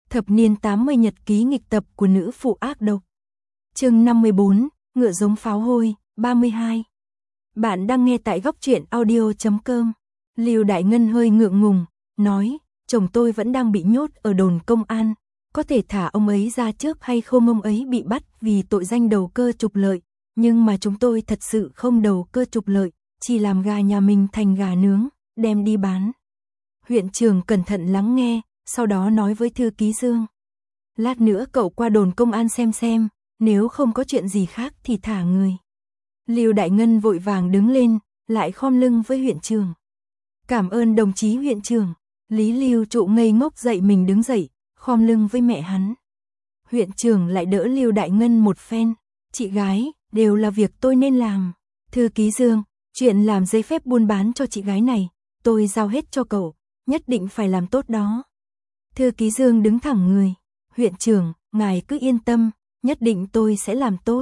Thập niên 80 nhật ký nghịch tập của nữ phụ ác độc. Chương 54, ngựa giống pháo hôi, 32. Bạn đang nghe tại góc truyện audio.com. Lưu Đại Ngân hơi ngượng ngùng, nói, chồng tôi vẫn đang bị nhốt ở đồn công an, có thể thả ông ấy ra trước hay không, ông ấy bị bắt vì tội danh đầu cơ trục lợi, nhưng mà chúng tôi thật sự không đầu cơ trục lợi, chỉ làm gà nhà mình thành gà nướng, đem đi bán. Huyện trưởng cẩn thận lắng nghe, sau đó nói với thư ký Dương. Lát nữa cậu qua đồn công an xem, nếu không có chuyện gì khác thì thả người. Lưu Đại Ngân vội vàng đứng lên, lại khom lưng với huyện trưởng. Cảm ơn đồng chí huyện trưởng. Lý Lưu Trụ ngây ngốc dậy mình đứng dậy, khom lưng với mẹ hắn. Huyện trưởng lại đỡ Lưu Đại Ngân một phen. Chị gái, đều là việc tôi nên làm. Thư ký Dương, chuyện làm giấy phép buôn bán cho chị gái này, tôi giao hết cho cậu, nhất định phải làm tốt đó. Thư ký Dương đứng thẳng người. Huyện trưởng, ngài cứ yên tâm, nhất định tôi sẽ làm tốt.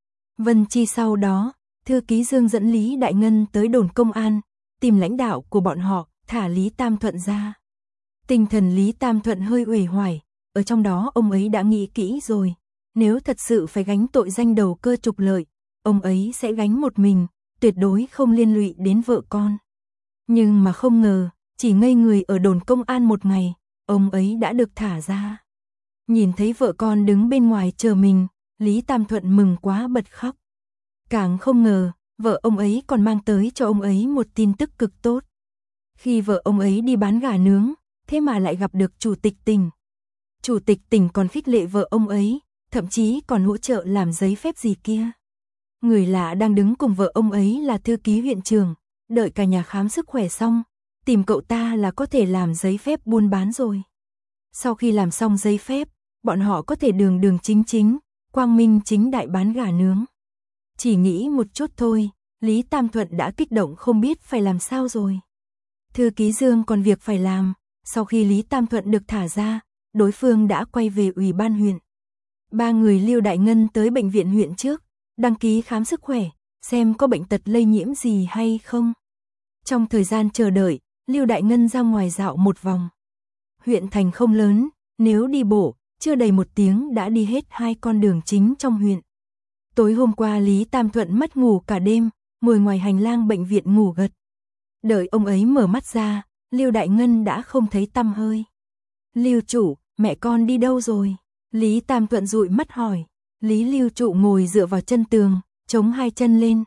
Vân Chi sau đó, thư ký Dương dẫn Lý Đại Ngân tới đồn công an, tìm lãnh đạo của bọn họ, thả Lý Tam Thuận ra. Tinh thần Lý Tam Thuận hơi uể oải, ở trong đó ông ấy đã nghĩ kỹ rồi, nếu thật sự phải gánh tội danh đầu cơ trục lợi, ông ấy sẽ gánh một mình, tuyệt đối không liên lụy đến vợ con. Nhưng mà không ngờ, chỉ ngây người ở đồn công an một ngày, ông ấy đã được thả ra. Nhìn thấy vợ con đứng bên ngoài chờ mình, Lý Tam Thuận mừng quá bật khóc. Càng không ngờ, vợ ông ấy còn mang tới cho ông ấy một tin tức cực tốt. Khi vợ ông ấy đi bán gà nướng, thế mà lại gặp được chủ tịch tỉnh. Chủ tịch tỉnh còn khích lệ vợ ông ấy, thậm chí còn hỗ trợ làm giấy phép gì kia. Người lạ đang đứng cùng vợ ông ấy là thư ký huyện trưởng, đợi cả nhà khám sức khỏe xong, tìm cậu ta là có thể làm giấy phép buôn bán rồi. Sau khi làm xong giấy phép, bọn họ có thể đường chính, quang minh chính đại bán gà nướng. Chỉ nghĩ một chút thôi, Lý Tam Thuận đã kích động không biết phải làm sao rồi. Thư ký Dương còn việc phải làm, sau khi Lý Tam Thuận được thả ra, đối phương đã quay về ủy ban huyện. Ba người Lưu Đại Ngân tới bệnh viện huyện trước, đăng ký khám sức khỏe, xem có bệnh tật lây nhiễm gì hay không. Trong thời gian chờ đợi, Lưu Đại Ngân ra ngoài dạo một vòng. Huyện thành không lớn, nếu đi bộ, chưa đầy 1 tiếng đã đi hết 2 con đường chính trong huyện. Tối hôm qua Lý Tam Thuận mất ngủ cả đêm, ngồi ngoài hành lang bệnh viện ngủ gật. Đợi ông ấy mở mắt ra, Lưu Đại Ngân đã không thấy tăm hơi. Lưu Trụ, mẹ con đi đâu rồi? Lý Tam Thuận dụi mắt hỏi. Lý Lưu Trụ ngồi dựa vào chân tường, chống 2 chân lên.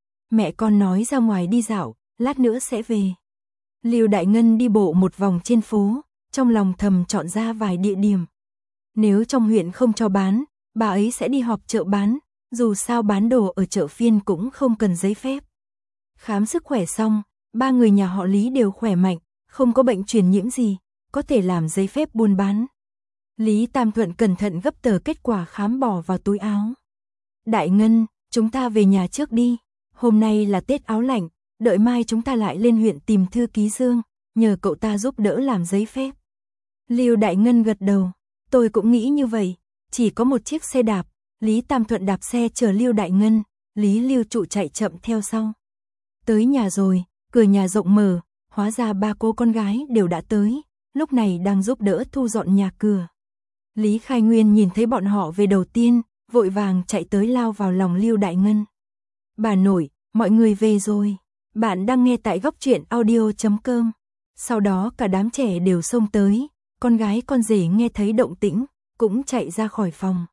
Mẹ con nói ra ngoài đi dạo, lát nữa sẽ về. Lưu Đại Ngân đi bộ một vòng trên phố, trong lòng thầm chọn ra vài địa điểm. Nếu trong huyện không cho bán, bà ấy sẽ đi họp chợ bán, dù sao bán đồ ở chợ phiên cũng không cần giấy phép. Khám sức khỏe xong, 3 người nhà họ Lý đều khỏe mạnh, không có bệnh truyền nhiễm gì, có thể làm giấy phép buôn bán. Lý Tam Thuận cẩn thận gấp tờ kết quả khám bỏ vào túi áo. Đại Ngân, chúng ta về nhà trước đi, hôm nay là Tết áo lạnh, đợi mai chúng ta lại lên huyện tìm thư ký Dương, nhờ cậu ta giúp đỡ làm giấy phép. Lưu Đại Ngân gật đầu, tôi cũng nghĩ như vậy, chỉ có một chiếc xe đạp, Lý Tam Thuận đạp xe chờ Lưu Đại Ngân, Lý Lưu Trụ chạy chậm theo sau. Tới nhà rồi, cửa nhà rộng mở, hóa ra 3 cô con gái đều đã tới, lúc này đang giúp đỡ thu dọn nhà cửa. Lý Khai Nguyên nhìn thấy bọn họ về đầu tiên, vội vàng chạy tới lao vào lòng Lưu Đại Ngân. Bà nội, mọi người về rồi. Bạn đang nghe tại góc truyện audio.com. Sau đó cả đám trẻ đều xông tới, con gái con rể nghe thấy động tĩnh, cũng chạy ra khỏi phòng.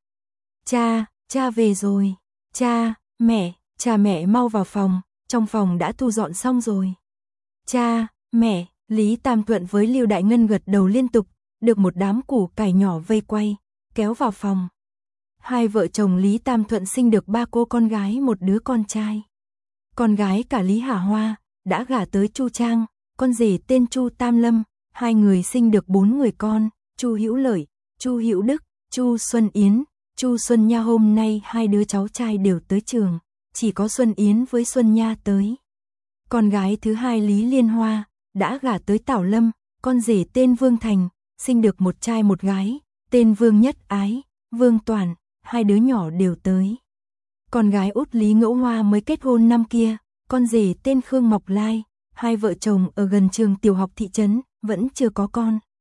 Cha về rồi. Cha mẹ mau vào phòng, trong phòng đã thu dọn xong rồi. Cha, mẹ, Lý Tam Thuận với Lưu Đại Ngân gật đầu liên tục, được một đám củ cải nhỏ vây quay, kéo vào phòng. Hai vợ chồng Lý Tam Thuận sinh được 3 cô con gái, một đứa con trai. Con gái cả Lý Hà Hoa, đã gả tới Chu Trang, con rể tên Chu Tam Lâm, 2 người sinh được 4 người con, Chu Hữu Lợi, Chu Hữu Đức, Chu Xuân Yến, Chu Xuân Nha. Hôm nay 2 đứa cháu trai đều tới trường, chỉ có Xuân Yến với Xuân Nha tới. Con gái thứ hai Lý Liên Hoa, đã gả tới Tảo Lâm, con rể tên Vương Thành, sinh được một trai một gái, tên Vương Nhất Ái, Vương Toàn, 2 đứa nhỏ đều tới. Con gái út Lý Ngẫu Hoa mới kết hôn năm kia, con rể tên Khương Ngọc Lai, 2 vợ chồng ở gần trường tiểu học thị trấn, vẫn chưa có con.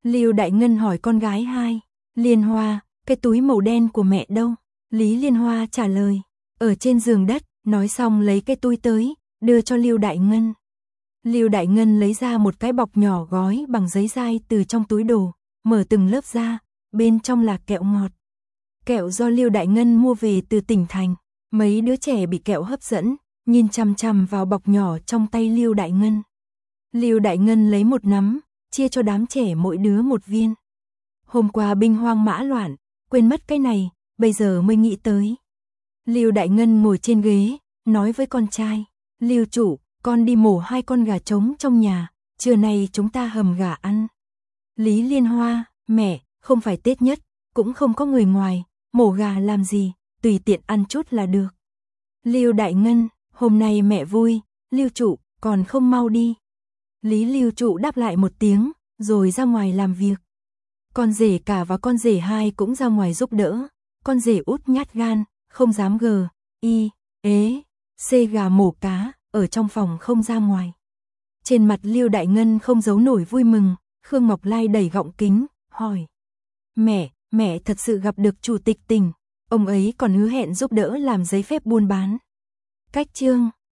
Lưu Đại Ngân hỏi con gái hai. Liên Hoa, cái túi màu đen của mẹ đâu? Lý Liên Hoa trả lời, ở trên giường đất, nói xong lấy cái túi tới, đưa cho Lưu Đại Ngân. Lưu Đại Ngân lấy ra một cái bọc nhỏ gói bằng giấy dai từ trong túi đồ, mở từng lớp ra, bên trong là kẹo ngọt. Kẹo do Lưu Đại Ngân mua về từ tỉnh thành. Mấy đứa trẻ bị kẹo hấp dẫn, nhìn chằm chằm vào bọc nhỏ trong tay Lưu Đại Ngân. Lưu Đại Ngân lấy một nắm, chia cho đám trẻ mỗi đứa một viên. Hôm qua binh hoang mã loạn, quên mất cái này, bây giờ mới nghĩ tới. Lưu Đại Ngân ngồi trên ghế, nói với con trai, Lưu chủ, con đi mổ 2 con gà trống trong nhà, trưa nay chúng ta hầm gà ăn. Lý Liên Hoa, mẹ, không phải Tết nhất, cũng không có người ngoài, mổ gà làm gì, tùy tiện ăn chút là được. Lưu Đại Ngân, hôm nay mẹ vui, Lưu chủ, còn không mau đi. Lý Lưu trụ đáp lại một tiếng, rồi ra ngoài làm việc. Con rể cả và con rể hai cũng ra ngoài giúp đỡ. Con rể út nhát gan, không dám xê gà mổ cá, ở trong phòng không ra ngoài. Trên mặt Lưu Đại Ngân không giấu nổi vui mừng, Khương Ngọc Lai đẩy gọng kính, hỏi. Mẹ thật sự gặp được chủ tịch tỉnh, ông ấy còn hứa hẹn giúp đỡ làm giấy phép buôn bán. Cách chương